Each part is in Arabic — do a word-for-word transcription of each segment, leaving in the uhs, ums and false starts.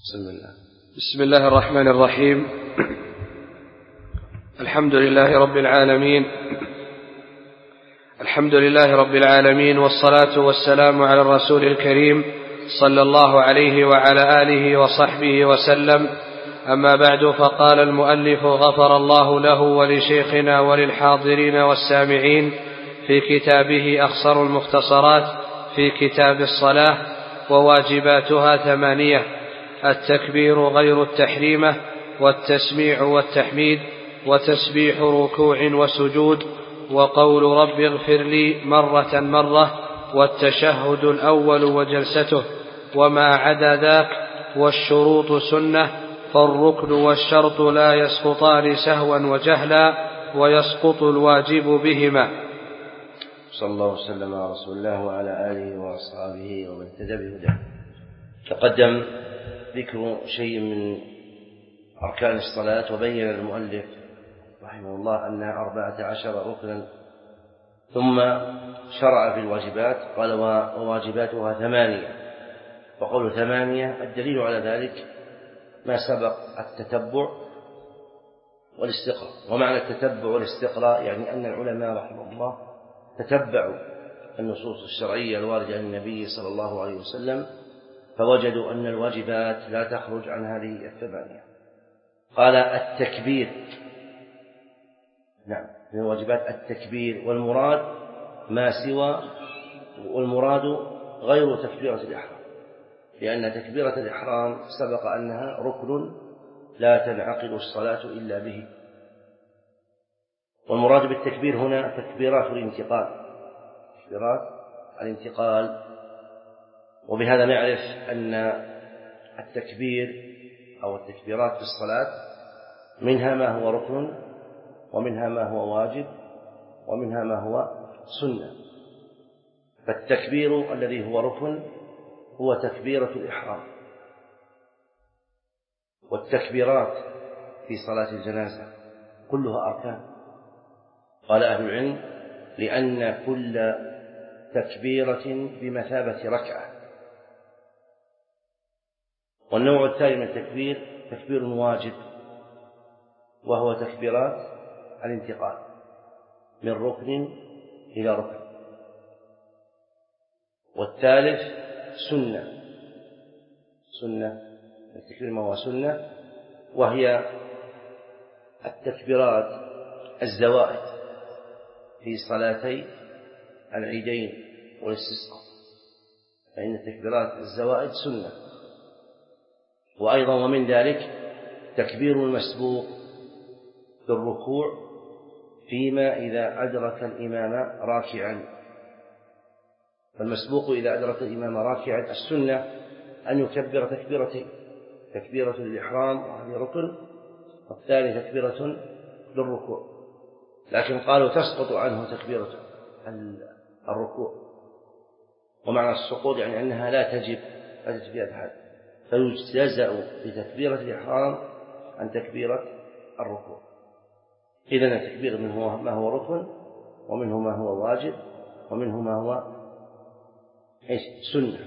بسم الله بسم الله الرحمن الرحيم. الحمد لله رب العالمين الحمد لله رب العالمين والصلاة والسلام على الرسول الكريم صلى الله عليه وعلى آله وصحبه وسلم. أما بعد، فقال المؤلف غفر الله له ولشيخنا وللحاضرين والسامعين في كتابه أخصر المختصرات في كتاب الصلاة: وواجباتها ثمانية: التكبير غير التحريمة، والتسميع والتحميد، وتسبيح ركوع وسجود، وقول رب اغفر لي مرة مرة، والتشهد الأول وجلسته، وما عدا ذاك. والشروط سنة، فالركن والشرط لا يسقطان سهوا وجهلا، ويسقط الواجب بهما. صلى الله وسلم على رسول الله وعلى آله وأصحابه ومن اهتدى بهداه. تقدم ذكر شيء من أركان الصلاة، وبين المؤلف رحمه الله أنها أربعة عشر ركنا، ثم شرع في الواجبات قال: وواجباتها ثمانية. وقول ثمانية الدليل على ذلك ما سبق: التتبع والاستقراء. ومعنى التتبع والاستقراء يعني أن العلماء رحمه الله تتبعوا النصوص الشرعية الواردة عن النبي صلى الله عليه وسلم، فوجدوا أن الواجبات لا تخرج عن هذه الثمانية. قال: التكبير، نعم، من الواجبات التكبير، والمراد ما سوى، والمراد غير تكبيرة الإحرام، لأن تكبيرة الإحرام سبق أنها ركن لا تنعقد الصلاة إلا به. والمراد بالتكبير هنا تكبيرات الانتقال، تكبيرات الانتقال. وبهذا نعرف أن التكبير أو التكبيرات في الصلاة منها ما هو ركن، ومنها ما هو واجب، ومنها ما هو سنة. فالتكبير الذي هو ركن هو تكبيرة الإحرام. والتكبيرات في صلاة الجنازة كلها أركان. قال أهل العلم: لأن كل تكبيرة بمثابة ركعة. والنوع الثاني من التكبير تكبير واجب، وهو تكبيرات الانتقال من ركن إلى ركن. والثالث سنة، سنة التكبير ما هو سنة، وهي التكبيرات الزوائد في صلاتي العيدين والاستسقاء، فإن تكبيرات الزوائد سنة. وأيضا ومن ذلك تكبير المسبوق بالركوع فيما إذا أدرك الإمام راكعا. فالمسبوق إذا أدرك الإمام راكعا السنة أن يكبر تكبيرتين: تكبيرة للإحرام وهذه ركن، والثاني تكبيرة للركوع. لكن قالوا تسقط عنه تكبيرة الركوع، ومعنى السقوط يعني أنها لا تجب لا تجب فيها بحال، فيجتزأ بتكبيرة الإحرام عن تكبيرة الركوع. إذن التكبير منه ما هو ركن، ومنه ما هو واجب، ومنه ما هو إيش سنة.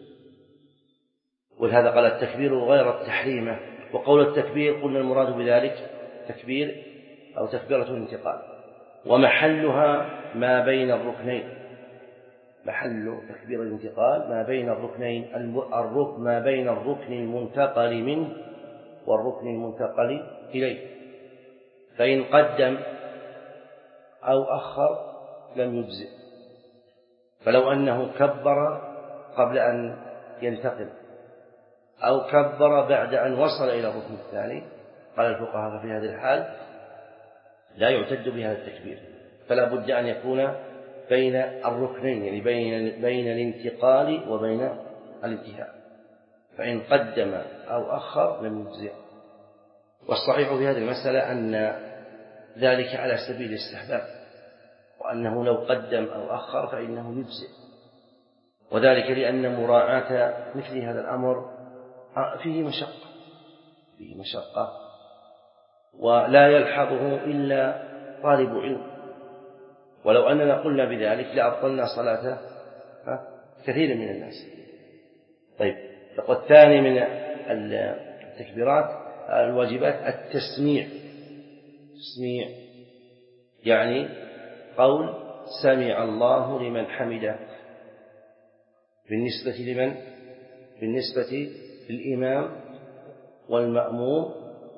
ولهذا قال: التكبير غير التحريمة. وقول التكبير قلنا المراد بذلك تكبير أو تكبيرة الانتقال، ومحلها ما بين الركنين. محل تكبير الانتقال ما بين الركنين، الركن ما بين الركن المنتقل منه والركن المنتقل إليه. فإن قدم أو أخر لم يجزئ. فلو أنه كبر قبل أن ينتقل، أو كبر بعد أن وصل إلى الركن الثاني، قال الفقهاء في هذه الحال لا يعتد بهذا التكبير، فلا بد أن يكون بين الركنين، يعني بين بين الانتقال وبين الانتهاء. فإن قدم أو أخر لم يجزئ. والصحيح في هذه المسألة أن ذلك على سبيل الاستحباب، وأنه لو قدم أو أخر فإنه يجزئ. وذلك لأن مراعاة مثل هذا الأمر فيه مشقة فيه مشقة ولا يلحظه إلا طالب علم. ولو أننا قلنا بذلك لأبطلنا صلاة كثير من الناس. طيب، والثاني من التكبيرات الواجبات التسميع، تسميع يعني قول سمع الله لمن حمده بالنسبة لمن؟ بالنسبة للإمام والمأموم،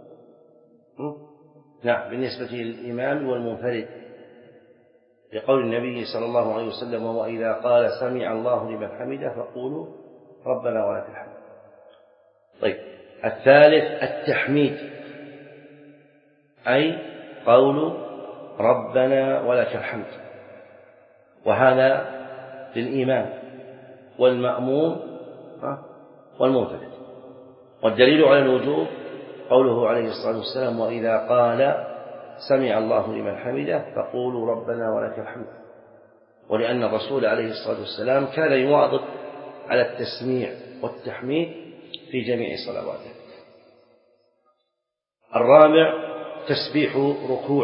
نعم بالنسبة للإمام والمنفرد، لقول النبي صلى الله عليه وسلم: وإذا قال سمع الله لمن حمده فقولوا ربنا ولك الحمد. طيب، الثالث التحميد، أي قول ربنا ولك الحمد، وهذا للإمام والمأموم والمنفرد. والدليل على الوجوب قوله عليه الصلاة والسلام: وإذا قال سمع الله لمن حمده فقولوا ربنا ولك الحمد، ولأن الرسول عليه الصلاة والسلام كان يواظب على التسميع والتحميد في جميع صلواته. الرابع تسبيح ركوع،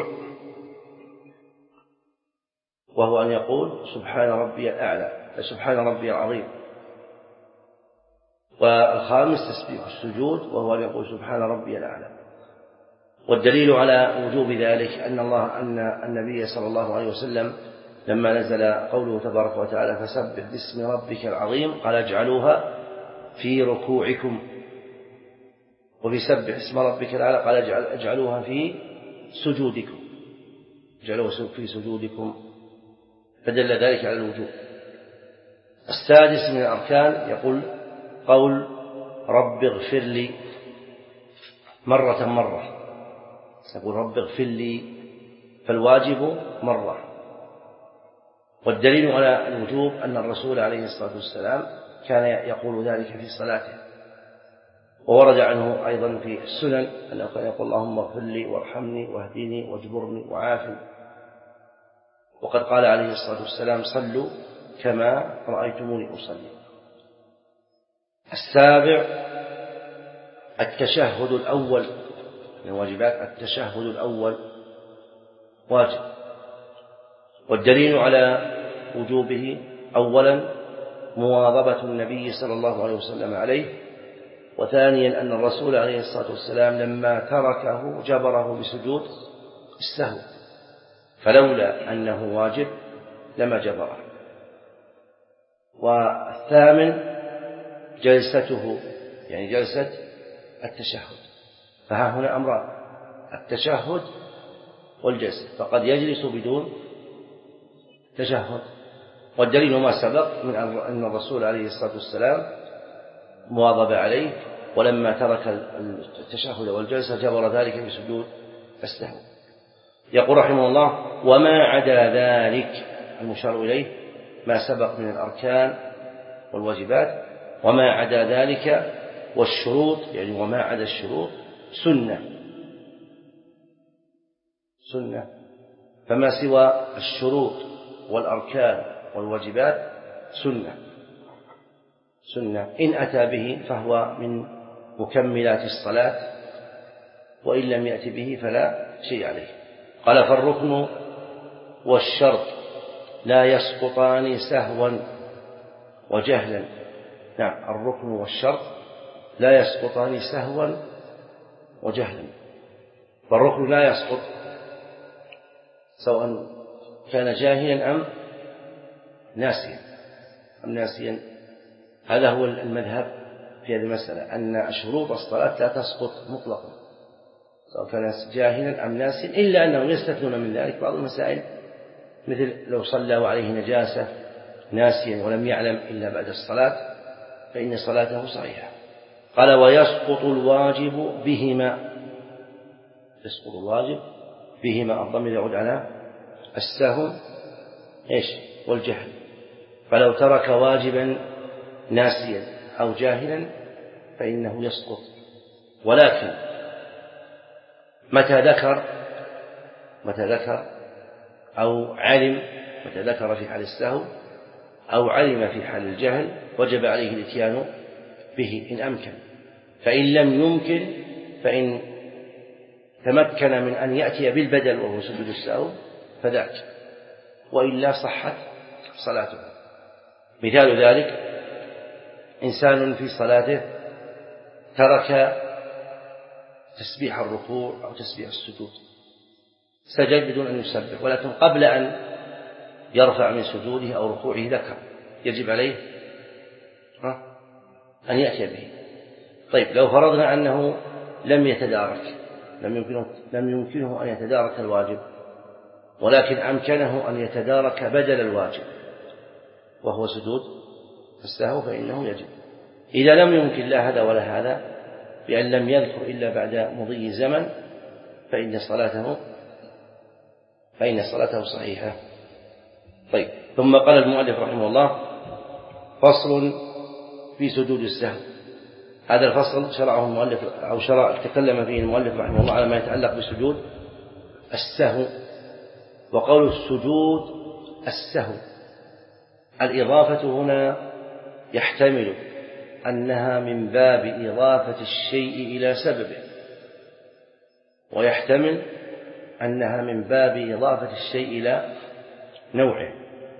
وهو أن يقول سبحان ربي الأعلى، سبحان ربي العظيم. والخامس تسبيح السجود، وهو أن يقول سبحان ربي الأعلى. والدليل على وجوب ذلك أن الله أن النبي صلى الله عليه وسلم لما نزل قوله تبارك وتعالى: فسبح باسم ربك العظيم، قال: اجعلوها في ركوعكم. وفي سبح اسم ربك الأعلى قال: اجعلوها في سجودكم، اجعلوها في سجودكم، فدل ذلك على الوجوب. السادس من الأركان يقول قول رب اغفر لي مرة مرة، يقول رب اغفر لي، فالواجب مرة. والدليل على الوجوب أن الرسول عليه الصلاة والسلام كان يقول ذلك في صلاته، وورد عنه أيضا في السنن أنه كان يقول اللهم اغفر لي وارحمني واهدني واجبرني وعافني. وقد قال عليه الصلاة والسلام: صلوا كما رأيتموني أصلي. السابع التشهد الأول من واجبات، التشهد الأول واجب. والدليل على وجوبه أولا مواظبة النبي صلى الله عليه وسلم عليه، وثانيا أن الرسول عليه الصلاة والسلام لما تركه جبره بسجود السهو، فلولا أنه واجب لما جبره. والثامن جلسته، يعني جلسة التشهد، فها هنا أمران: التشهد والجلسة، فقد يجلس بدون تشهد. والدليل ما سبق من أن الرسول عليه الصلاة والسلام مواظب عليه، ولما ترك التشهد والجلسة جبر ذلك بسجود السهو. يقول رحمه الله: وما عدا ذلك، المشار إليه ما سبق من الأركان والواجبات، وما عدا ذلك والشروط، يعني وما عدا الشروط سنة سنة فما سوى الشروط والأركان والواجبات سنة سنة إن أتى به فهو من مكملات الصلاة، وإن لم يأت به فلا شيء عليه. قال: فالركن والشرط لا يسقطان سهوا وجهلا. نعم، الركن والشرط لا يسقطان سهوا وجهلا. فالركن لا يسقط سواء كان جاهلا أم ناسيا أم ناسيا هذا هو المذهب في هذه المسألة، أن شروط الصلاة لا تسقط مطلقا سواء كان جاهلا أم ناسيا، إلا أنهم يستثنون من ذلك بعض المسائل، مثل لو صلى وعليه نجاسة ناسيا ولم يعلم إلا بعد الصلاة فإن صلاته صحيحة. قال: ويسقط الواجب بهما، يسقط الواجب بهما، الضمير يعود على السهو إيش والجهل. فلو ترك واجبا ناسيا أو جاهلا فإنه يسقط، ولكن متى ذكر متى ذكر أو علم، متى ذكر في حال السهو أو علم في حال الجهل وجب عليه الاتيان به إن أمكن، فإن لم يمكن فإن تمكن من أن يأتي بالبدل وهو سجود السهو فذاك، وإلا صحت صلاته. مثال ذلك: إنسان في صلاته ترك تسبيح الركوع أو تسبيح السجود، سجد بدون أن يسبح، ولكن قبل أن يرفع من سجوده أو ركوعه ذكر، يجب عليه أن يأتي به. طيب لو فرضنا أنه لم يتدارك، لم يمكنه, لم يمكنه أن يتدارك الواجب، ولكن أمكنه أن يتدارك بدل الواجب وهو سجود السهو، فإنه يجب. إذا لم يمكن لا هذا ولا هذا، بأن لم يذكر إلا بعد مضي زمن، فإن صلاته فإن صلاته صحيحة. طيب ثم قال المؤلف رحمه الله: فصل في سجود السهو. هذا الفصل شرعه المؤلف أو شرع تكلم فيه المؤلف رحمه الله على ما يتعلق بسجود السهو. وقول السجود السهو، الإضافة هنا يحتمل أنها من باب إضافة الشيء إلى سببه، ويحتمل أنها من باب إضافة الشيء إلى نوعه.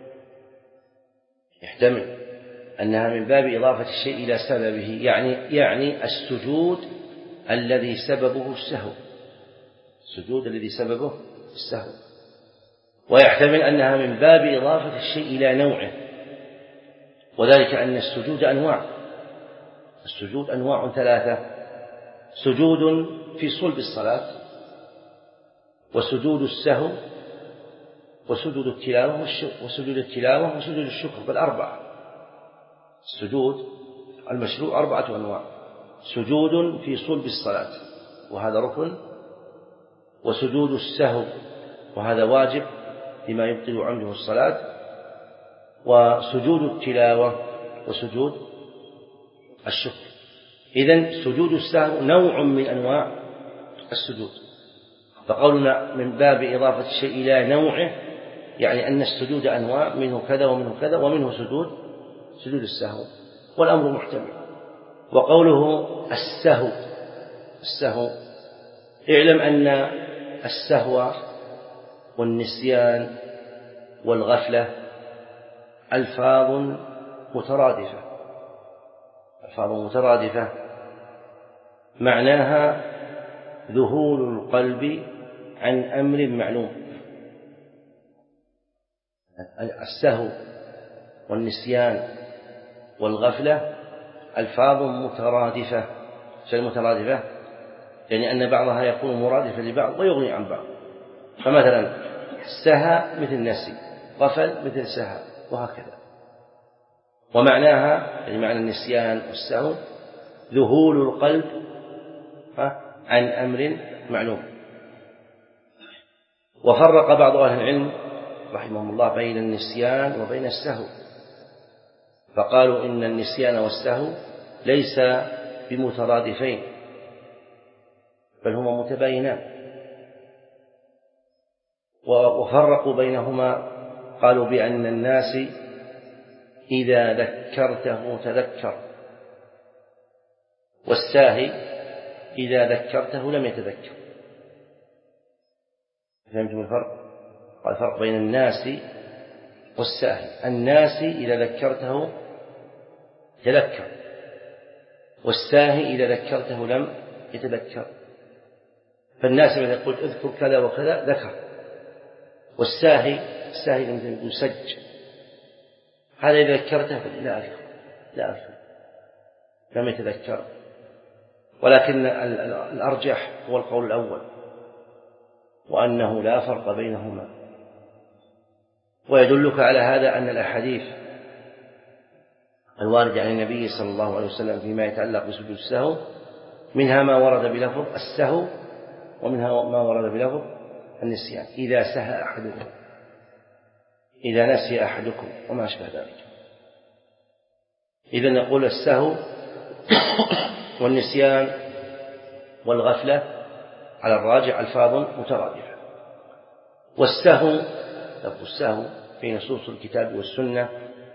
يحتمل أنها من باب إضافة الشيء إلى سببه، يعني يعني السجود الذي سببه السهو، السجود الذي سببه السهو. ويحتمل أنها من باب إضافة الشيء إلى نوعه، وذلك أن السجود أنواع، السجود أنواع ثلاثة: سجود في صلب الصلاة، وسجود السهو، وسجود التلاوة وسجود التلاوة وسجود الشكر، بل أربعة. السجود المشروع أربعة أنواع: سجود في صلب الصلاة وهذا ركن، وسجود السهو وهذا واجب لما يبطل عنده الصلاة، وسجود التلاوة وسجود الشكر. إذن سجود السهو نوع من أنواع السجود، فقولنا من باب إضافة الشيء إلى نوعه يعني أن السجود أنواع، منه كذا ومنه كذا ومنه سجود سجود السهو، والأمر محتمل. وقوله السهو، السهو اعلم أن السهو والنسيان والغفلة ألفاظ مترادفة، ألفاظ مترادفة معناها ذهول القلب عن أمر معلوم. السهو والنسيان والغفلة ألفاظ مترادفة. شيء مترادفة يعني أن بعضها يكون مرادفا لبعض ويغني عن بعض. فمثلا سهى مثل نسي، غفل مثل سهى، وهكذا. ومعناها يعني معنى النسيان والسهو ذهول القلب عن أمر معلوم. وفرق بعض أهل العلم رحمهم الله بين النسيان وبين السهو، فقالوا إن النسيان والسهو ليس بمترادفين بل هما متباينان. وفرقوا بينهما، قالوا بأن الناس إذا ذكرته تذكر، والساهي إذا ذكرته لم يتذكر. فهمتم الفرق؟ قال الفرق بين الناس والساهي: الناس إذا ذكرته تذكر، والساهي إذا ذكرته لم يتذكر. فالناس إذا قلت اذكر كذا وكذا ذكر، والساهي الساهي لم يسج، هذا إذا ذكرته لا أذكر لا أذكر لم يتذكر. ولكن الأرجح هو القول الأول، وأنه لا فرق بينهما. ويدلك على هذا أن الأحاديث الواردة عن النبي صلى الله عليه وسلم فيما يتعلق بسجود السهو منها ما ورد بلفظ السهو، ومنها ما ورد بلفظ النسيان: إذا سهى أحدكم، إذا نسي أحدكم، وما أشبه ذلك. إذا نقول السهو والنسيان والغفلة على الراجع ألفاظ مترادفة. والسهو لفظ السهو في نصوص الكتاب والسنة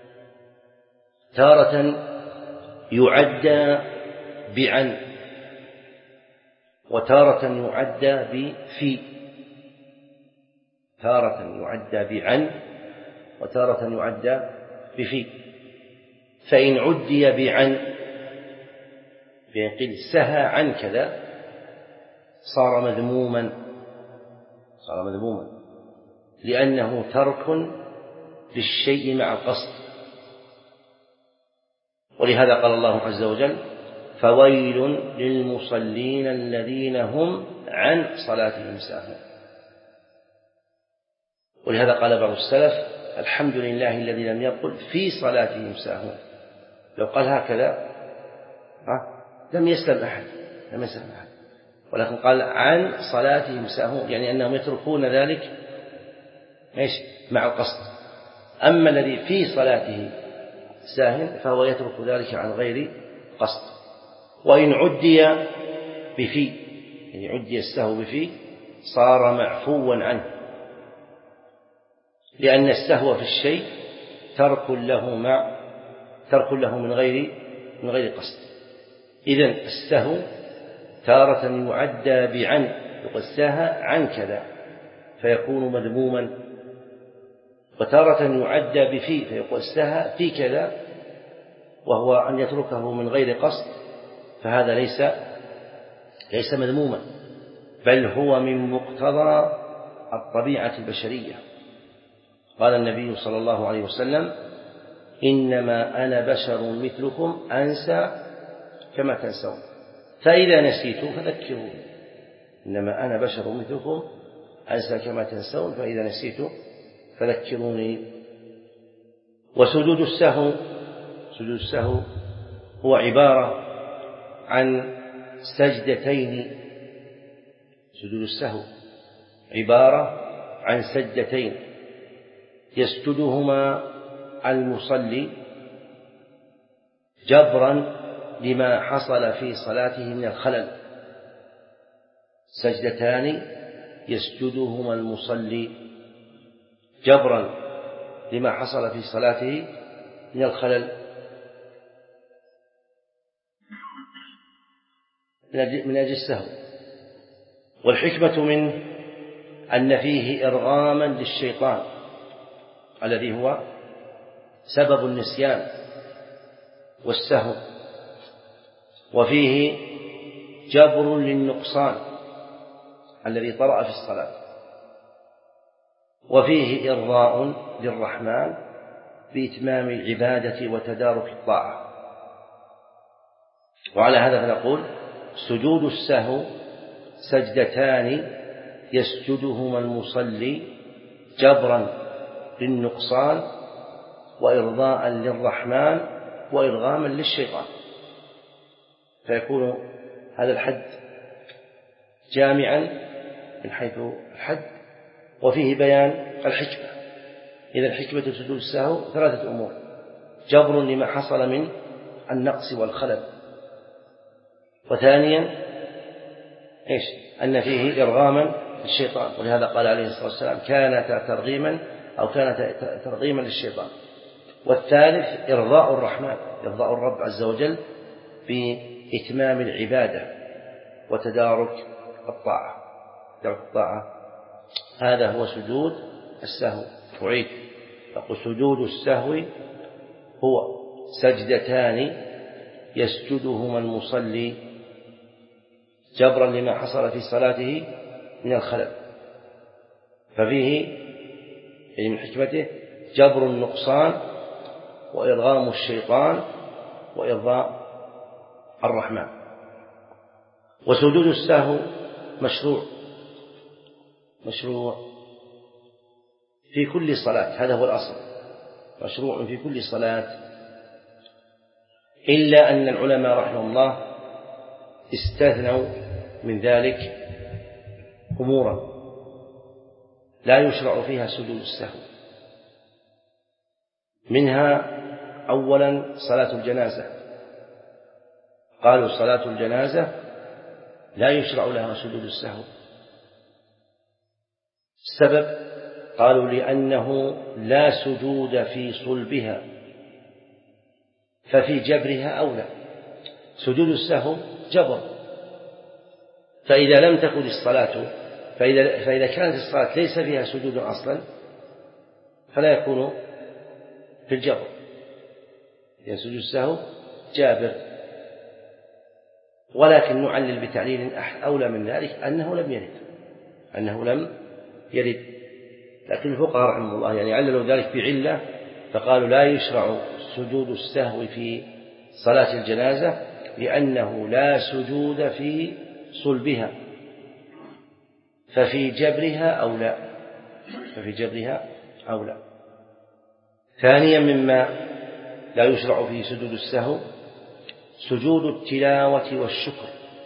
تارة يعدى بعن، وتارة يعدى بفي، تارة يعدى بعن وتارة يعدى بفي. فإن عدي بعن بأن قيل سهى عن كذا صار مذموما صار مذموما لأنه ترك للشيء مع القصد. ولهذا قال الله عز وجل فويل للمصلين الذين هم عن صلاتهم ساهون. ولهذا قال بعض السلف الحمد لله الذي لم يقل في صلاتهم ساهون، لو قال هكذا لم يسلم أحد لم يسلم أحد ولكن قال عن صلاتهم ساهون، يعني أنهم يتركون ذلك إيش مع القصد. أما الذي في صلاته ساهن فهو يترك ذلك عن غير قصد. وإن عدي بفي يعني عدي السهو بفي صار معفوا عنه، لأن السهو في الشيء ترك له مع ترك له من غير من غير قصد. إذن السهو تارة يعدى بعن، يقول سهى عن كذا فيكون مذموما، وتارة يعدى بفي فيقول سهى في كذا وهو أن يتركه من غير قصد، فهذا ليس ليس مذموما بل هو من مقتضى الطبيعة البشرية. قال النبي صلى الله عليه وسلم إنما أنا بشر مثلكم أنسى كما تنسون فإذا نسيت فذكروني. إنما أنا بشر مثلكم أنسى كما تنسون فإذا نسيت فذكروني. وسجود السهو سجود السهو هو عبارة عن سجدتين سجود السهو عبارة عن سجدتين يسجدهما المصلي جبرا لما حصل في صلاته من الخلل. سجدتان يسجدهما المصلي جبرا لما حصل في صلاته من الخلل من أجل السهو. والحكمة منه أن فيه إرغاما للشيطان الذي هو سبب النسيان والسهو، وفيه جبر للنقصان الذي طرأ في الصلاة، وفيه إرضاء للرحمن بإتمام العبادة وتدارك الطاعة. وعلى هذا فنقول سجود السهو سجدتان يسجدهما المصلي جبرا للنقصان وإرضاء للرحمن وإرغاما للشيطان، فيكون هذا الحد جامعا من حيث الحد وفيه بيان الحكمة. إذا حكمة سجود السهو ثلاثة أمور: جبر لما حصل من النقص والخلل، وثانيا إيش أن فيه إرغاما للشيطان، ولهذا قال عليه الصلاة والسلام كانت ترغيما أو كانت ترغيما للشيطان، والثالث إرضاء الرحمن إرضاء الرب عز وجل بإتمام العبادة وتدارك الطاعة تدارك الطاعة. هذا هو سجود السهو. أعيد أقول سجود السهو هو سجدتان يسجدهما المصلي جبرا لما حصل في صلاته من الخلل، ففيه يعني من حكمته جبر النقصان وإرغام الشيطان وإرضاء الرحمن. وسجود السهو مشروع مشروع في كل صلاة، هذا هو الأصل، مشروع في كل صلاة، إلا أن العلماء رحمهم الله استثنوا من ذلك أمورا لا يشرع فيها سجود السهو. منها أولا صلاة الجنازة، قالوا صلاة الجنازة لا يشرع لها سجود السهو. السبب قالوا لأنه لا سجود في صلبها ففي جبرها أولى. سجود السهو جبر، فإذا لم تكن الصلاة فإذا, فإذا كانت الصلاة ليس فيها سجود أصلا فلا يكون في الجبر، لأن سجود السهو جابر. ولكن نعلل بتعليل أولى من ذلك أنه لم يرد أنه لم يرد لكن الفقهاء رحمه الله يعني عللوا ذلك بعلة، فقالوا لا يشرع سجود السهو في صلاة الجنازة لأنه لا سجود في صلبها، ففي جبرها أو لا ففي جبرها أو لا. ثانيا مما لا يشرع فيه سجود السهو سجود التلاوة والشكر،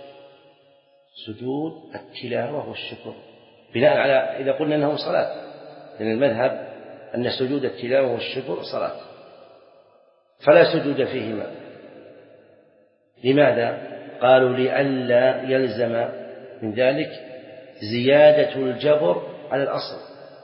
سجود التلاوة والشكر بناء على إذا قلنا أنه صلاة، لأن المذهب أن سجود التلاوة والشكر صلاة فلا سجود فيهما. لماذا؟ قالوا لئلا يلزم من ذلك زيادة الجبر على الأصل.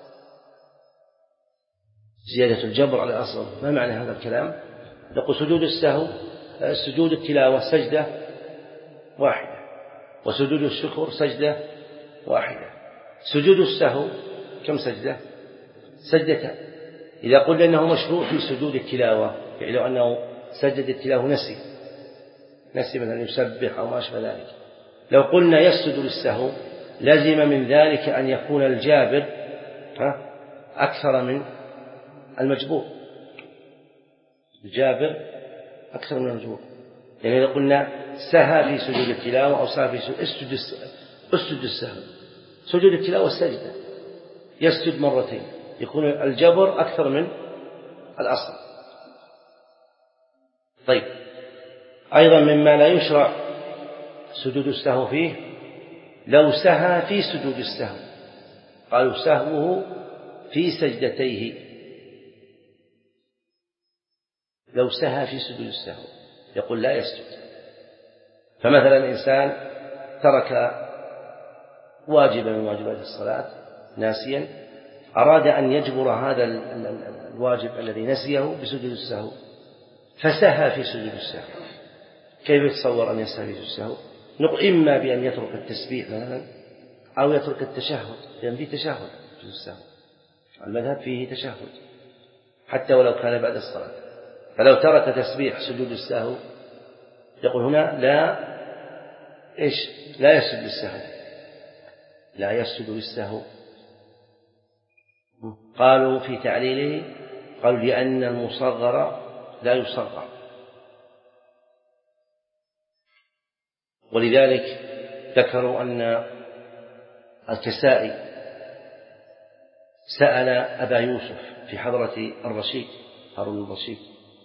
زيادة الجبر على الأصل ما معنى هذا الكلام؟ نقول سجود السهو سجود التلاوة سجدة واحدة، وسجود الشكر سجدة واحدة. سجود السهو كم سجدة؟ سجدتان. إذا قلنا أنه مشروع في سجود التلاوة يعني لو أنه سجد التلاوة نسي نسي مثلا يسبح أو ما أشبه ذلك، لو قلنا يسجد للسهو لازم من ذلك أن يكون الجابر أكثر من المجبور، الجابر أكثر من المجبور. يعني إذا قلنا سهى في سجود التلاوة أو سهى في سجود اسجد اسجد السهو، سجود التلاوة السجدة يسجد مرتين، يكون الجبر أكثر من الأصل. طيب أيضا مما لا يشرع سجود السهو فيه لو سهى في سجود السهو، قالوا سهوه في سجدتيه، لو سهى في سجود السهو يقول لا يسجد. فمثلا إنسان ترك واجبا من واجبات الصلاة ناسيا، أراد أن يجبر هذا الواجب الذي نسيه بسجود السهو فسهى في سجود السهو، كيف يتصور أن يسهى في سجود السهو؟ نقول إما بأن يترك التسبيح مثلا أو يترك التشهد، لأن فيه تشهد في السهو، المذهب فيه تشهد حتى ولو كان بعد الصلاة. فلو ترك تسبيح سجود السهو يقول هنا لا إيش لا يسجد للسهو، لا يسجد للسهو. قالوا في تعليله قالوا لأن المصغر لا يصغر، ولذلك ذكروا أن الكسائي سأل أبا يوسف في حضرة الرشيد هارون الرشيد،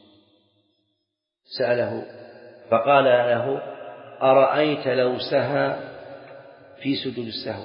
سأله فقال له أرأيت لو سهى في سجود السهو،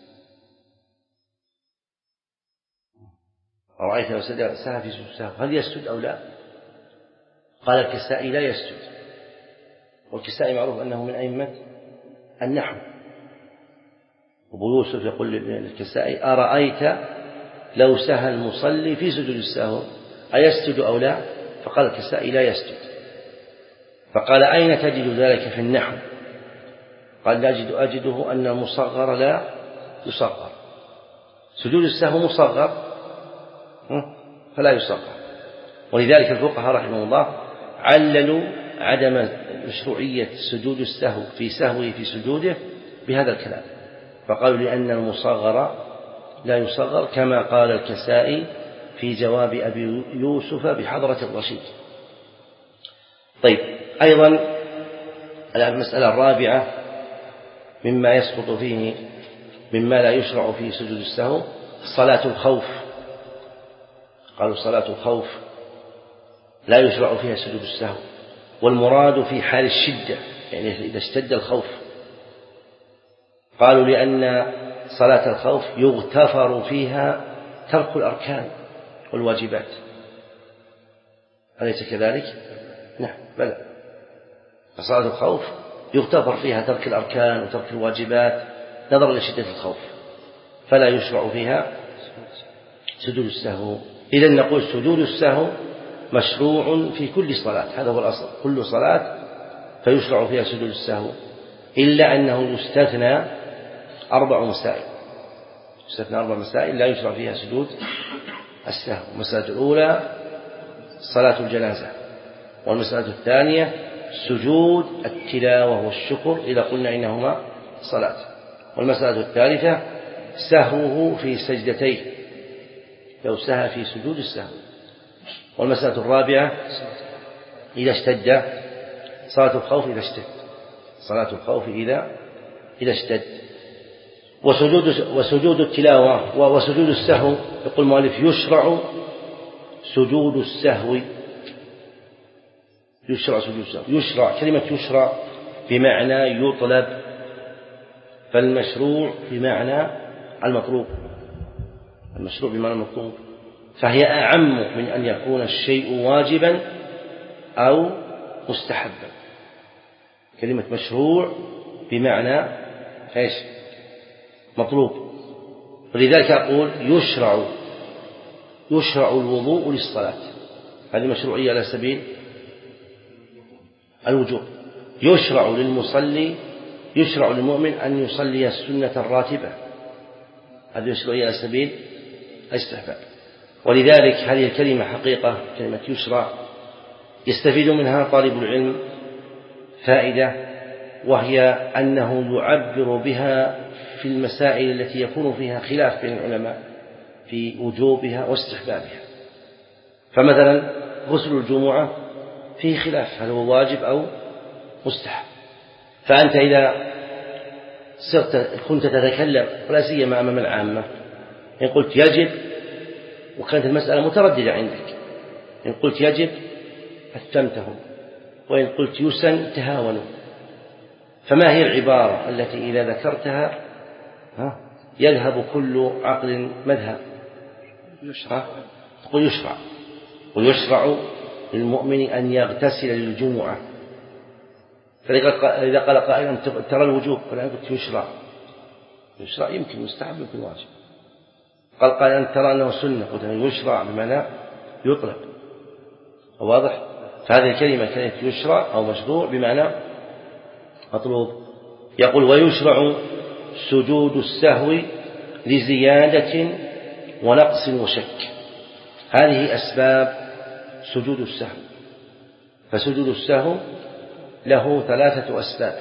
أرأيت لو سهى في سجود السهو هل يسجد أو لا؟ قال الكسائي لا يسجد، والكسائي معروف أنه من أئمة النحو. أبو يوسف يقول للكسائي أرأيت لو سهى المصلي في سجود السهو أيسجد أو لا؟ فقال الكسائي لا يسجد. فقال أين تجد ذلك في النحو؟ قال لا أجد أجده أن المصغر لا يصغر، سجود السهو مصغر فلا يصغر. ولذلك الفقهاء رحمه الله عللوا عدم مشروعية سجود السهو في سهوه في سجوده بهذا الكلام، فقالوا لأن المصغر لا يصغر كما قال الكسائي في جواب أبي يوسف بحضرة الرشيد. طيب أيضا المسألة الرابعة مما يسقط فيه مما لا يشرع فيه سجود السهو صلاة الخوف. قالوا صلاة الخوف لا يشرع فيها سجود السهو، والمراد في حال الشدة يعني إذا اشتد الخوف. قالوا لأن صلاة الخوف يغتفر فيها ترك الأركان والواجبات، أليس كذلك؟ نعم بلى، صلاة الخوف يغتفر فيها ترك الأركان وترك الواجبات نظرا لشدة الخوف، فلا يشرع فيها سجود السهو. إذن نقول سجود السهو مشروع في كل صلاة، هذا هو الأصل، كل صلاة فيشرع فيها سجود السهو، إلا أنه يستثنى أربع مسائل، يستثنى أربع مسائل لا يشرع فيها سجود السهو. المسألة الأولى صلاة الجنازة، والمسألة الثانية سجود التلاوة والشكر إذا قلنا إنهما صلاة. والمسألة الثالثة سهوه في سجدتيه لو سهى في سجود السهو. والمسألة الرابعة إذا اشتد صلاة الخوف إذا اشتد صلاة الخوف إذا إذا اشتد. وسجود وسجود التلاوة وسجود السهو يقول المؤلف يشرع سجود السهو يشرع سجود السهو. يشرع كلمة يشرع بمعنى يطلب، فالمشروع بمعنى المطلوب المشروع بمعنى المطلوب فهي أعم من أن يكون الشيء واجبا أو مستحبا. كلمة مشروع بمعنى إيش؟ مطلوب. ولذلك أقول يشرع يشرع الوضوء للصلاة، هذه مشروعية على سبيل الوجوب. يشرع للمصلي يشرع للمؤمن أن يصلي السنة الراتبة، هذه مشروعية على سبيل الاستحباب. ولذلك هذه الكلمة حقيقة كلمة يشرع يستفيد منها طالب العلم فائدة، وهي أنه يعبر بها في المسائل التي يكون فيها خلاف بين العلماء في وجوبها واستحبابها. فمثلا غسل الجمعة فيه خلاف هل هو واجب أو مستحب، فأنت إذا صرت كنت تتكلم ولا سيما أمام العامة إن قلت يجب وكانت المسألة مترددة عندك، إن قلت يجب أثمتهم وإن قلت يسن تهاونوا. فما هي العبارة التي إذا ذكرتها يذهب كل عقل مذهب؟ تقول يشرع. ويشرع للمؤمن أن يغتسل للجمعة. فإذا قال قائل ترى الوجوب فلا قلت يشرع يشرع يمكن مستحب يمكن واجب. قال قال أن ترى أنه سنة قلت يشرع بمعنى يطلب. واضح؟ فهذه الكلمة كانت يشرع أو مشروع بمعنى مطلوب. يقول ويشرع سجود السهو لزيادة ونقص وشك. هذه أسباب سجود السهو. فسجود السهو له ثلاثة أسباب،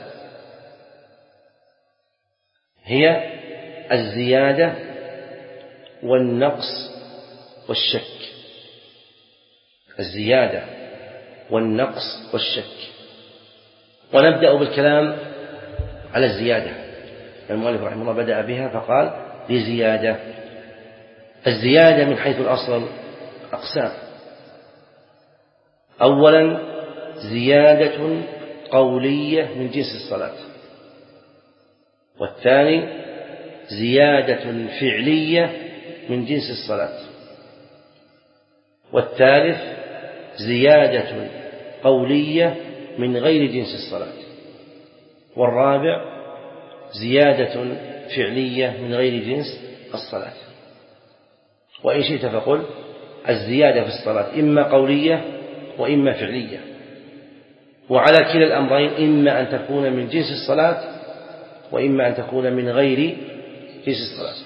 هي الزيادة والنقص والشك. الزيادة والنقص والشك. ونبدأ بالكلام على الزيادة. المؤلف رحمه الله بدأ بها فقال لزيادة. الزيادة من حيث الأصل أقسام. أولا زيادة قولية من جنس الصلاة، والثاني زيادة فعلية من جنس الصلاة، والثالث زيادة قولية من غير جنس الصلاة، والرابع زيادة فعلية من غير جنس الصلاة. وإن شئت فقل الزيادة في الصلاة إما قولية وإما فعلية، وعلى كلا الأمرين إما أن تكون من جنس الصلاة وإما أن تكون من غير جنس الصلاة.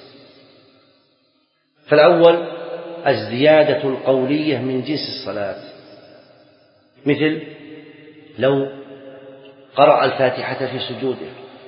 فالأول الزيادة القولية من جنس الصلاة، مثل لو قرأ الفاتحة في سجوده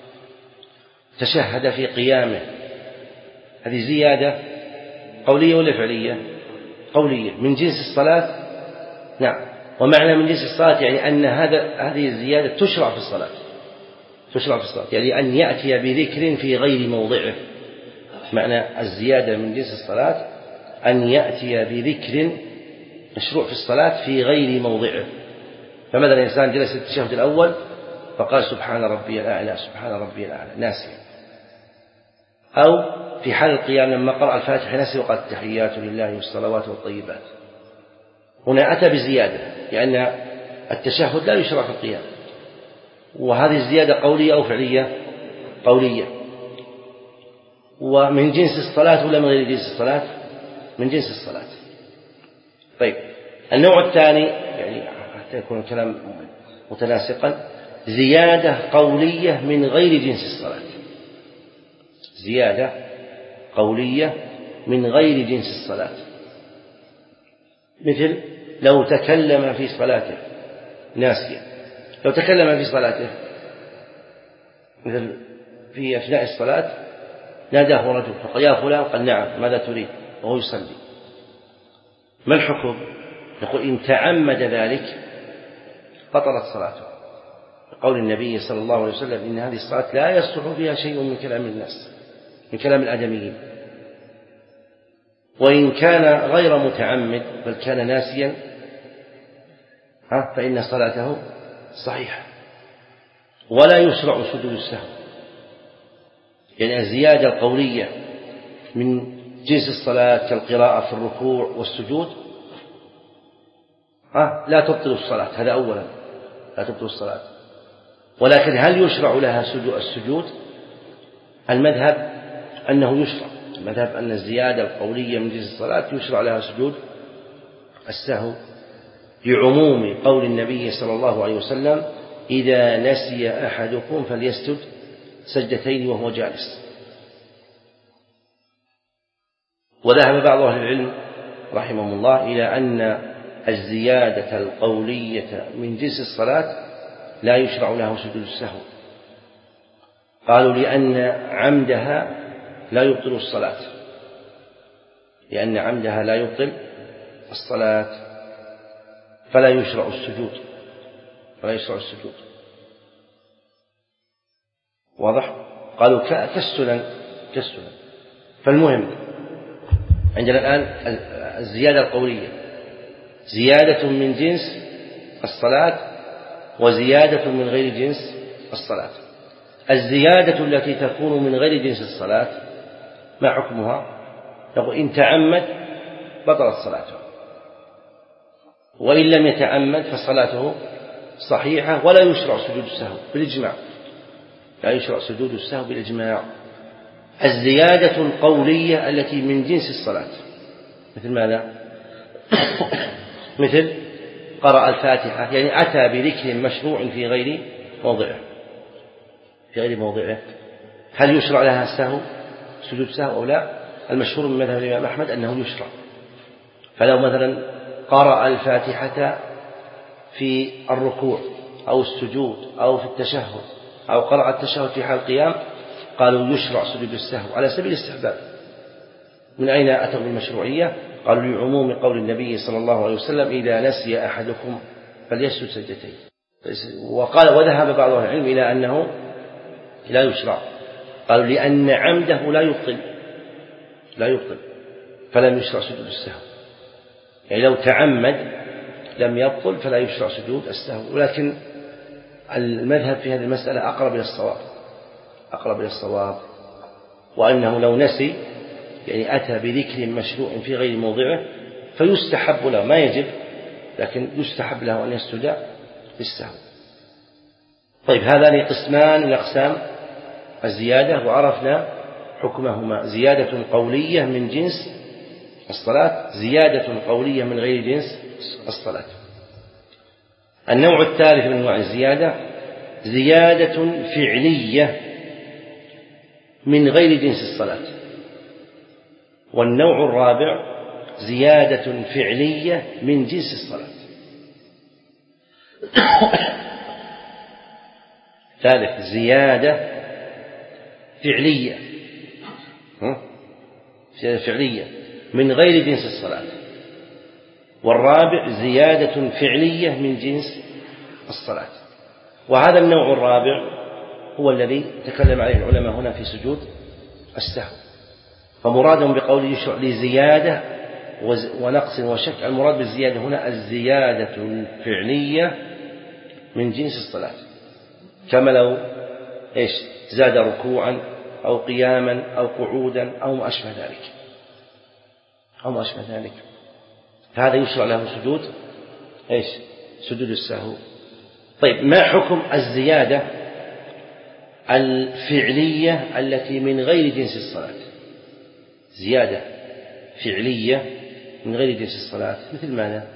تشهد في قيامه، هذه زيادة قولية ولا فعلية؟ قولية من جنس الصلاة. نعم. ومعنى من جنس الصلاة يعني أن هذا هذه الزيادة تشرع في الصلاة تشرع في الصلاة يعني أن يأتي بذكر في غير موضعه. معنى الزيادة من جنس الصلاة أن يأتي بذكر مشروع في الصلاة في غير موضعه. فمثلا الإنسان جلس التشهد الأول فقال سبحان ربي الأعلى سبحان ربي الأعلى ناسيا، أو في حال القيام لما قرأ الفاتحة نسي وقال التحيات لله والصلوات والطيبات. هنا أتى بزيادة لأن التشهد لا يشرع في القيام. وهذه الزيادة قولية أو فعلية؟ قولية. ومن جنس الصلاة ولا من غير جنس الصلاة؟ من جنس الصلاة. طيب النوع الثاني يعني حتى يكون الكلام متناسقا زيادة قولية من غير جنس الصلاة. زيادة قولية من غير جنس الصلاة، مثل لو تكلم في صلاته ناسيا لو تكلم في صلاته مثل في أثناء الصلاة ناداه رجل فقال يا فلان، قال نعم ماذا تريد وهو يصلي، ما الحكم؟ نقول إن تعمد ذلك بطلت صلاته، قول النبي صلى الله عليه وسلم إن هذه الصلاة لا يصلح فيها شيء من كلام الناس، من كلام الآدميين. وإن كان غير متعمد بل كان ناسيا فإن صلاته صحيحة ولا يشرع سجود السهو. يعني الزيادة القولية من جنس الصلاة كالقراءة في الركوع والسجود لا تبطل الصلاة، هذا أولا لا تبطل الصلاة. ولكن هل يشرع لها السجود؟ المذهب أنه يشرع، المذهب أن الزيادة القولية من جنس الصلاة يشرع لها سجود السهو لعموم قول النبي صلى الله عليه وسلم إذا نسي أحدكم فليسجد سجدتين وهو جالس. وذهب بعض أهل العلم رحمهم الله إلى أن الزيادة القولية من جنس الصلاة لا يشرع له سجود السهو، قالوا لأن عمدها لا يبطل الصلاة، لأن عمدها لا يبطل الصلاة فلا يشرع السجود، فلا يشرع السجود. واضح؟ قالوا كالسنن كالسنن. فالمهم عندنا الآن الزيادة القولية زيادة من جنس الصلاة وزيادة من غير جنس الصلاة. الزيادة التي تكون من غير جنس الصلاة ما حكمها؟ نقول إن تعمد بطلت صلاته، وإن لم يتعمد فصلاته صحيحة ولا يشرع سجود السهو بالإجماع، لا يشرع سجود السهو بالإجماع. الزيادة القولية التي من جنس الصلاة مثل ماذا؟ مثل قرأ الفاتحة، يعني أتى بذكر مشروع في غير موضعه، في غير موضعه، هل يشرع لها السهو سجود سهو أو لا؟ المشهور من مذهب الإمام أحمد أنه يشرع. فلو مثلا قرأ الفاتحة في الركوع أو السجود أو في التشهد أو قرأ التشهد في حال القيام قالوا يشرع سجود السهو على سبيل الاستحباب. من أين أتوا بالمشروعية؟ قالوا لعموم قول النبي صلى الله عليه وسلم إذا نسي أحدكم فليسجد سجدتين. وقال وذهب بعض العلم إلى أنه لا يشرع، قالوا لأن عمده لا يبطل لا يبطل فلم يشرع سجود السهو، يعني لو تعمد لم يبطل فلا يشرع سجود السهو. ولكن المذهب في هذه المسألة أقرب إلى الصواب أقرب إلى الصواب وأنه لو نسي يعني أتى بذكر مشروع في غير موضعه فيستحب له، ما يجب لكن يستحب له أن يسجد بالسهو. طيب هذان قسمان من أقسام الزيادة وعرفنا حكمهما: زيادة قولية من جنس الصلاة، زيادة قولية من غير جنس الصلاة. النوع الثالث من أنواع الزيادة زيادة فعلية من غير جنس الصلاة. والنوع الرابع زيادة فعلية من جنس الصلاة. ثالث زيادة فعلية زيادة فعلية من غير جنس الصلاة. والرابع زيادة فعلية من جنس الصلاة. وهذا النوع الرابع هو الذي تكلم عليه العلماء هنا في سجود السهو. فمرادهم بقوله يشرع لزيادة ونقص وشك، المراد بالزيادة هنا الزيادة الفعلية من جنس الصلاة، كما لو إيش زاد ركوعا أو قياما أو قعودا أو ما أشبه ذلك أو ما أشبه ذلك هذا يشرع له سجود إيش سجود السهو. طيب ما حكم الزيادة الفعلية التي من غير جنس الصلاة؟ زيادة فعلية من غير جنس الصلاة مثل ماذا؟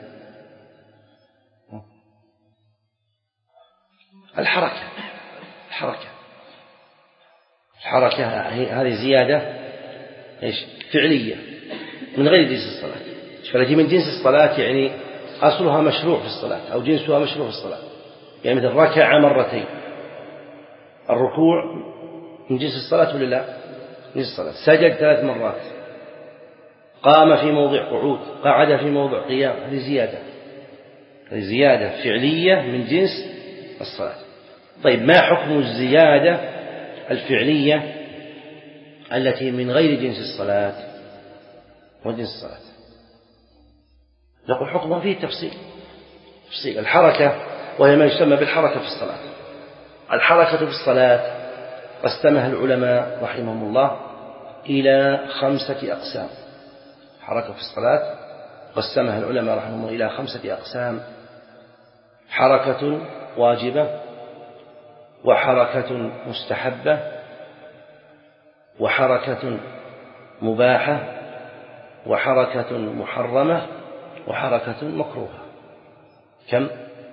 الحركة الحركة الحركة هذه زيادة إيش فعلية من غير جنس الصلاة. فالتي من جنس الصلاة يعني أصلها مشروع في الصلاة أو جنسها مشروع في الصلاة، يعني مثل ركع مرتين، الركوع من جنس الصلاة ولا لا؟ من جنس الصلاة. سجد ثلاث مرات، قام في موضع قعود، قعد في موضع قيام، هذه زيادة، هذه زيادة فعلية من جنس الصلاة. طيب ما حكم الزيادة الفعلية التي من غير جنس الصلاة وجنس الصلاة؟ نقول حكمها فيه تفصيل تفصيل الحركة، وهي ما يسمى بالحركة في الصلاة. الحركة في الصلاة قسمها العلماء رحمهم الله إلى خمسة أقسام. حركة في الصلاة قسمها العلماء رحمهم الله إلى خمسة أقسام: حركة واجبة، وحركة مستحبة، وحركة مباحة، وحركة محرمة، وحركة مكروهة. كم؟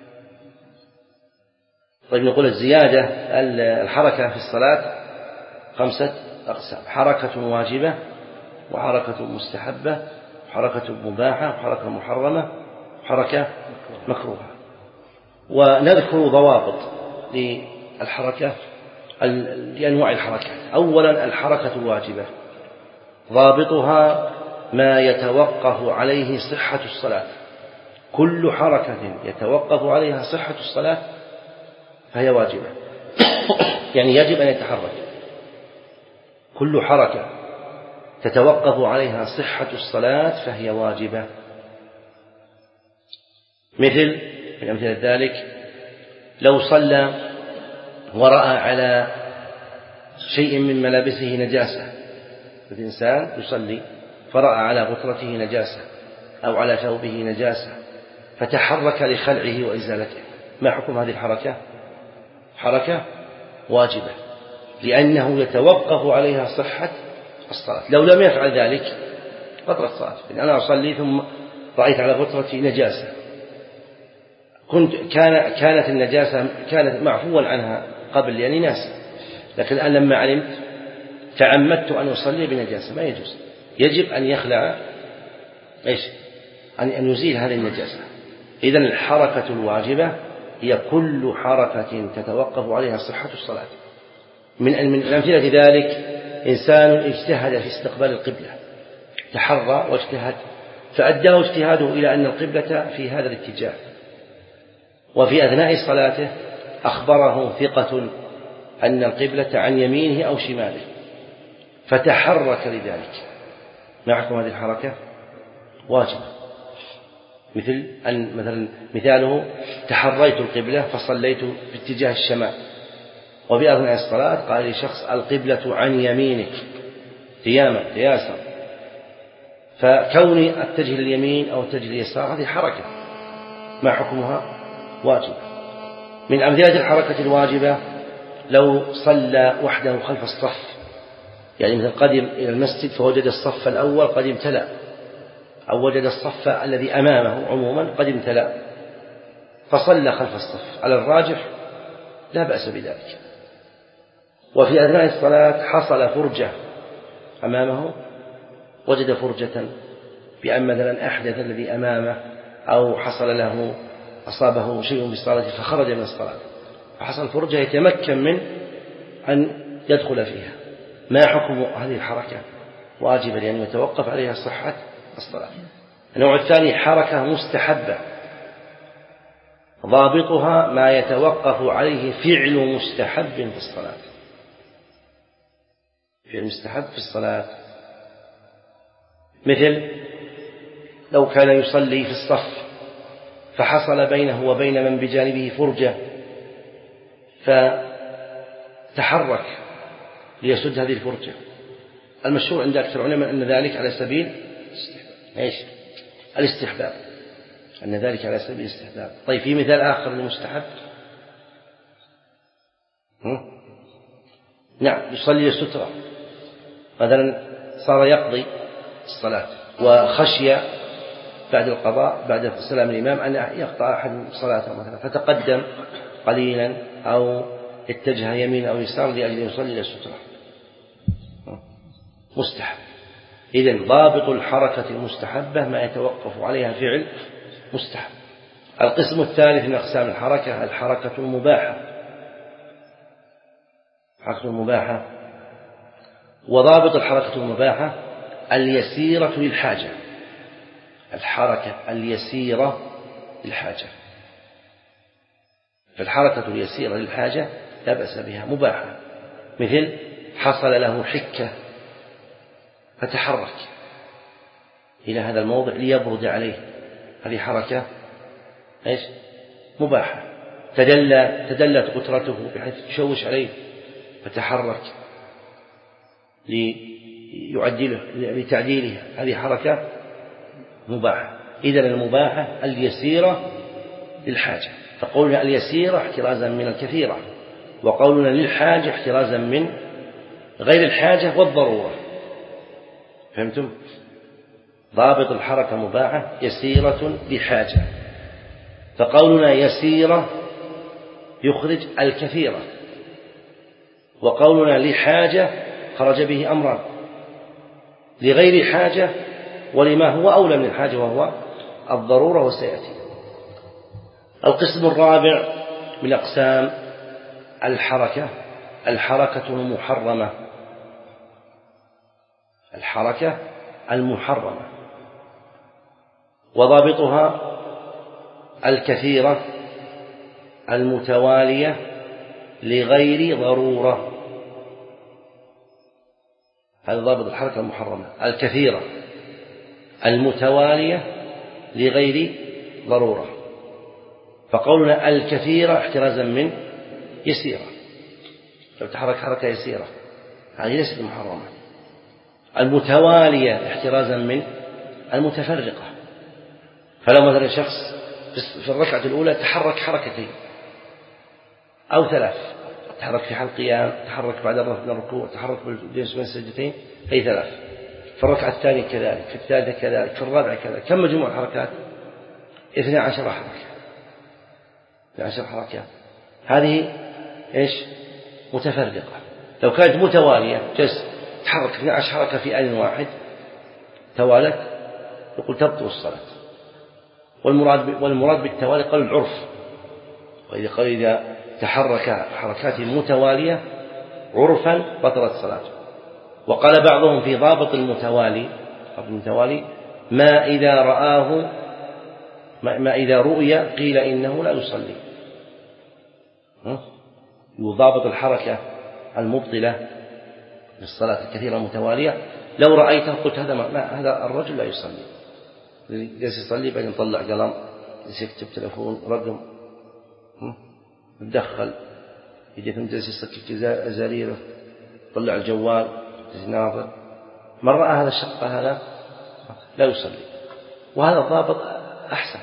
طيب نقول الزيادة الحركة في الصلاة خمسة أقسام: حركة واجبة، وحركة مستحبة، وحركة مباحة، وحركة محرمة، وحركة مكروهة. ونذكر ضوابط للحركة لأنواع الحركات. أولا الحركة الواجبة، ضابطها ما يتوقف عليه صحة الصلاة. كل حركة يتوقف عليها صحة الصلاة فهي واجبة، يعني يجب أن يتحرك. كل حركة تتوقف عليها صحة الصلاة فهي واجبة. مثل من أمثلة ذلك لو صلى ورأى على شيء من ملابسه نجاسة، الإنسان يصلي فرأى على غترته نجاسة أو على ثوبه نجاسة فتحرك لخلعه وإزالته، ما حكم هذه الحركة؟ حركة واجبة، لأنه يتوقف عليها صحة الصلاة. لو لم يفعل ذلك بطلت الصلاة. أنا أصلي ثم رأيت على غترتي نجاسة، كنت كان كانت النجاسة كانت معفوا عنها قبل لأني ناسي، لكن الآن لما علمت تعمدت أن أصلي بنجاسة، ما يجوز. يجب أن يخلع إيش؟ أن يزيل هذه النجاسة. إذن الحركة الواجبة هي كل حركة تتوقف عليها صحة الصلاة. من من أمثلة ذلك إنسان اجتهد في استقبال القبلة، تحرى واجتهد فأداه اجتهاده إلى أن القبلة في هذا الاتجاه، وفي أثناء صلاته أخبره ثقة أن القبلة عن يمينه أو شماله فتحرك لذلك، ما حكم هذه الحركة؟ واجب. مثل أن مثلا مثاله تحريت القبلة فصليت في اتجاه الشمال، وفي أثناء الصلاة قال لي شخص القبلة عن يمينك قياما قياسا، فكوني أتجه لليمين أو أتجه لليسار هذه حركة، ما حكمها؟ واجب. من أمثلة الحركة الواجبة لو صلى وحده خلف الصف، يعني مثل قدم إلى المسجد فوجد الصف الأول قد امتلأ، أو وجد الصف الذي أمامه عموما قد امتلأ فصلى خلف الصف، على الراجح لا بأس بذلك. وفي أثناء الصلاة حصل فرجة أمامه، وجد فرجة بأن مثلا أحدث الذي أمامه أو حصل له أصابه شيء بالصلاة فخرج من الصلاة، فحصل فرجة يتمكن من أن يدخل فيها، ما حكم هذه الحركة؟ واجبة لأن يتوقف عليها صحة الصلاة. النوع الثاني حركة مستحبة، ضابطها ما يتوقف عليه فعل مستحب في الصلاة. فعل مستحب في الصلاة مثل لو كان يصلي في الصف فحصل بينه وبين من بجانبه فرجة فتحرك ليسد هذه الفرجة، المشهور عند أكثر العلماء أن ذلك على سبيل إيش؟ الاستحباب، أن ذلك على سبيل الاستحباب. طيب في مثال آخر للمستحب، نعم يصلي السترة، مثلا صار يقضي الصلاة وخشي بعد القضاء بعد سلام الإمام أن يقطع أحد صلاته مثلا، فتقدم قليلا أو اتجه يمين أو يسار لأجل يصلي إلى السترة، مستحب. إذن ضابط الحركة المستحبة ما يتوقف عليها فعل مستحب. القسم الثالث من أقسام الحركة الحركة المباحة. الحركة المباحة وضابط الحركة المباحة اليسيرة للحاجة، الحركة اليسيرة للحاجة. فالحركة اليسيرة للحاجة لا بأس بها مباحة، مثل حصل له حكة فتحرك إلى هذا الموضع ليبرد عليه، هذه حركة إيش؟ مباحة. تدلى تدلت قطرته بحيث تشوش عليه فتحرك ليعدله لتعديله، هذه حركة مباحة. إذن المباحة اليسيرة للحاجة، فقولنا اليسيرة احترازا من الكثيرة، وقولنا للحاجة احترازا من غير الحاجة والضرورة. فهمتم؟ ضابط الحركة مباحة يسيرة لحاجة، فقولنا يسيرة يخرج الكثيرة، وقولنا لحاجة خرج به أمران، لغير حاجة ولما هو أولى من الحاجة وهو الضرورة وسيأتي. القسم الرابع من أقسام الحركة الحركة المحرمة. الحركة المحرمة وضابطها الكثيرة المتوالية لغير ضرورة. هذا ضابط الحركة المحرمة، الكثيرة المتوالية لغير ضرورة. فقولنا الكثيرة احترازا من يسيرة، لو تحرك حركة يسيرة هذه ليست محرمة. المتوالية احترازا من المتفرقة، فلو مثلا شخص في الركعة الأولى تحرك حركتين أو ثلاث، تحرك في حال القيام، تحرك بعد الرفع من الركوع، تحرك بين السجدتين، أي ثلاث. في الركعة الثانية كذلك، في الثالثة كذلك، في الرابعة كذلك. كم مجموع الحركات؟ اثنى عشر حركة. اثنى عشر حركة هذه إيش؟ متفرقة. لو كانت متوالية جلس تحرك اثنى عشر حركة في آن واحد توالت يقول تبطل الصلاة. والمراد والمراد بالتوالي قال العرف، وإذا قال إذا تحرك حركات متوالية عرفا بطلت صلاته. وقال بعضهم في ضابط المتوالي المتوالي ما إذا رآه ما إذا رؤي قيل إنه لا يصلي. يضابط الحركة المبطلة للصلاة الكثيرة المتوالية، لو رأيته قلت هذا ما هذا الرجل لا يصلي، جالس يصلي بعدين طلع قلم يكتب تلفون رقم مدخل يجي ثم جالس يسكت أزاريره طلع الجوال يناظر، من رأى هذا الشق هذا لا يصلي. وهذا الضابط أحسن،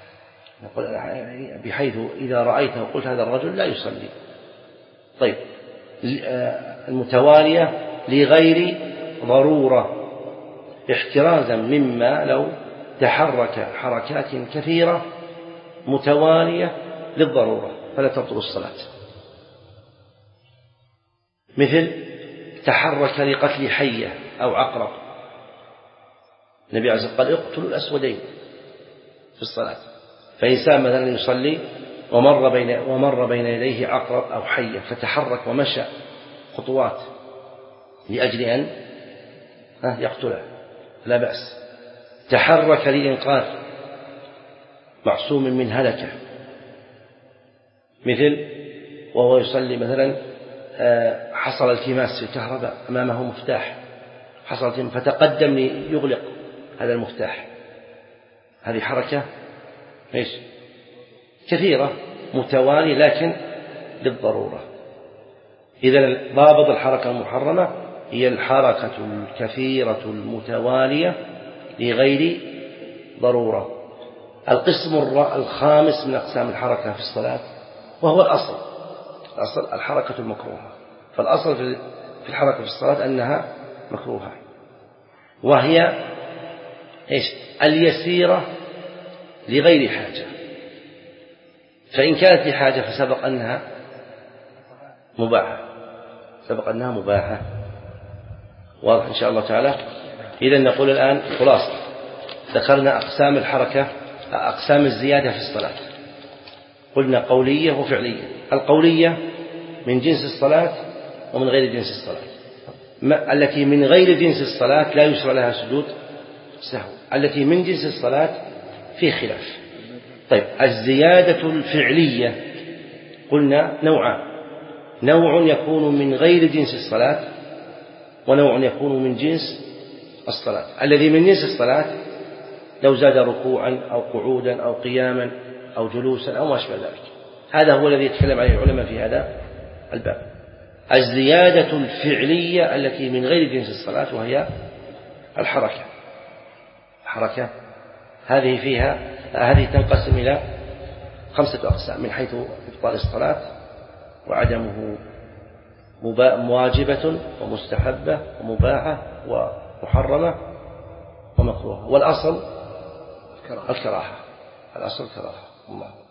بحيث إذا رأيته قلت هذا الرجل لا يصلي. طيب المتوالية لغير ضرورة احترازا مما لو تحرك حركات كثيرة متوالية للضرورة فلا تبطل الصلاة. مثل تحرك لقتل حية أو عقرب، النبي عليه الصلاة والسلام قال اقتلوا الأسودين في الصلاة. فإنسان مثلا يصلي ومر بين ومر بين يديه عقرب أو حية فتحرك ومشى خطوات لأجل أن يقتله لا بأس. تحرك لإنقاذ معصوم من هلكة، مثل وهو يصلي مثلا حصل التماس في الكهرباء أمامه مفتاح، حصل فتقدم ليغلق هذا المفتاح، هذه حركة إيش؟ كثيرة متوالية لكن للضرورة. إذا ضابط الحركة المحرمة هي الحركة الكثيرة المتوالية لغير ضرورة. القسم الخامس من أقسام الحركة في الصلاة وهو الأصل، الأصل الحركة المكروهة. فالأصل في الحركة في الصلاة أنها مكروهة، وهي إيش؟ اليسيرة لغير حاجة. فإن كانت لحاجة فسبق أنها مباحة، سبق أنها مباحة. واضح إن شاء الله تعالى. إذن نقول الآن خلاصة ذكرنا أقسام الحركة أقسام الزيادة في الصلاة. قلنا قولية وفعلية. القولية من جنس الصلاة ومن غير جنس الصلاة. التي من غير جنس الصلاة لا يشرع لها سجود سهو. التي من جنس الصلاة في خلاف. طيب الزيادة الفعلية قلنا نوعان: نوع يكون من غير جنس الصلاة، ونوع يكون من جنس الصلاة. الذي من جنس الصلاة لو زاد ركوعا أو قعودا أو قياما أو جلوسا أو ما أشبه ذلك، هذا هو الذي يتكلم عليه العلماء في هذا الباب. الزيادة الفعلية التي من غير جنس الصلاة وهي الحركة. الحركة هذه فيها هذه تنقسم إلى خمسة أقسام من حيث إبطال الصلاة وعدمه: واجبة ومستحبة ومباحة ومحرمة ومكروهة. والأصل الكراهة. الأصل الكراهة. الله